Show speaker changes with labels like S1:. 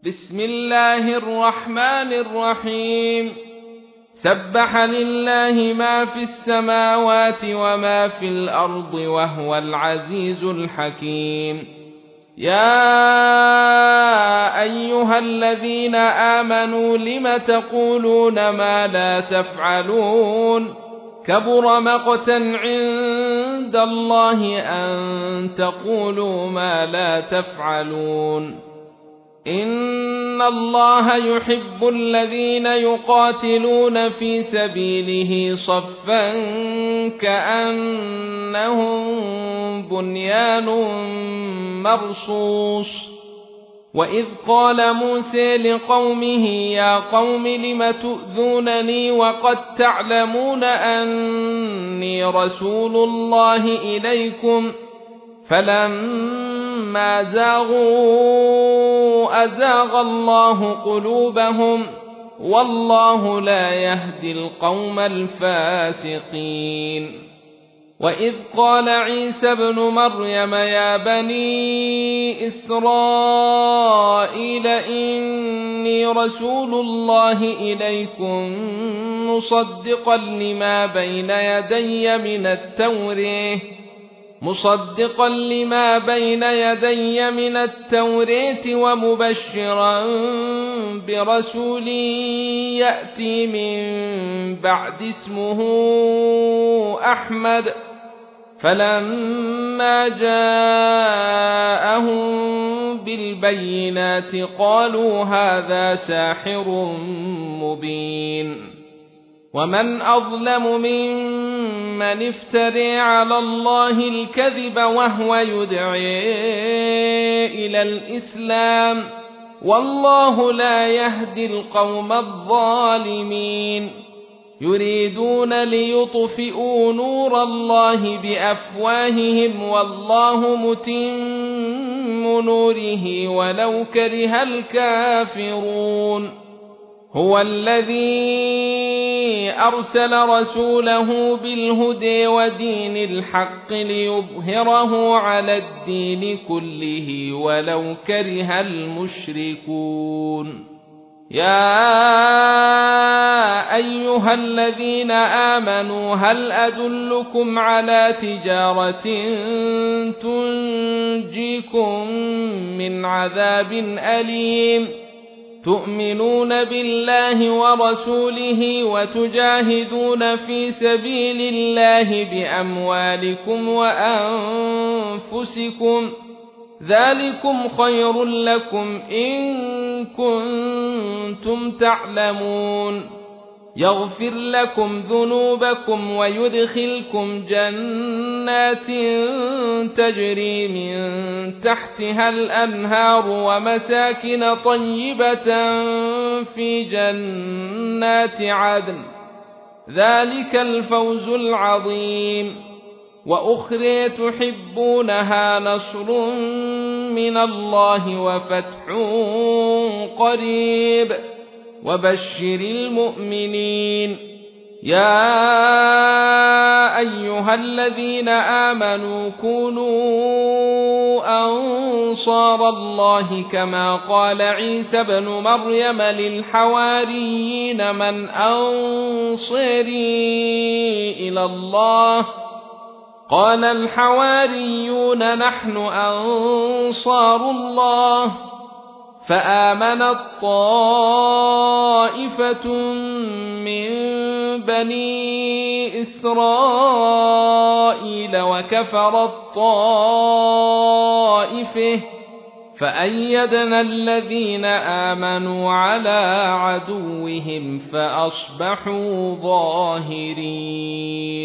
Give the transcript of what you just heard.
S1: بسم الله الرحمن الرحيم سبح لله ما في السماوات وما في الأرض وهو العزيز الحكيم يا أيها الذين آمنوا لم تقولون ما لا تفعلون كبر مقتا عند الله أن تقولوا ما لا تفعلون إن الله يحب الذين يقاتلون في سبيله صفا كأنهم بنيان مرصوص وإذ قال موسى لقومه يا قوم لم تؤذونني وقد تعلمون أني رسول الله إليكم فلما زاغوا أزاغ الله قلوبهم والله لا يهدي القوم الفاسقين وإذ قال عيسى ابن مريم يا بني إسرائيل إني رسول الله إليكم مصدقا لما بين يدي من التوراة ومبشرا برسول يأتي من بعد اسمه أحمد فلما جاءهم بالبينات قالوا هذا ساحر مبين ومن أظلم ممن افترى على الله الكذب وهو يدعي إلى الإسلام والله لا يهدي القوم الظالمين يريدون ليطفئوا نور الله بأفواههم والله متم نوره ولو كره الكافرون هو الذي أرسل رسوله بالهدى ودين الحق ليظهره على الدين كله ولو كره المشركون يا أيها الذين آمنوا هل أدلكم على تجارة تنجيكم من عذاب أليم تؤمنون بالله ورسوله وتجاهدون في سبيل الله بأموالكم وأنفسكم ذلكم خير لكم إن كنتم تعلمون يغفر لكم ذنوبكم ويدخلكم جنات تجري من تحتها الأنهار ومساكن طيبة في جنات عدن ذلك الفوز العظيم وأخرى تحبونها نصر من الله وفتح قريب وبشر المؤمنين يا أيها الذين آمنوا كونوا أنصار الله كما قال عيسى ابن مريم للحواريين من أنصاري إلى الله قال الحواريون نحن أنصار الله فآمنت طائفة من بني إسرائيل وكفرت طائفة فأيدنا الذين آمنوا على عدوهم فأصبحوا ظاهرين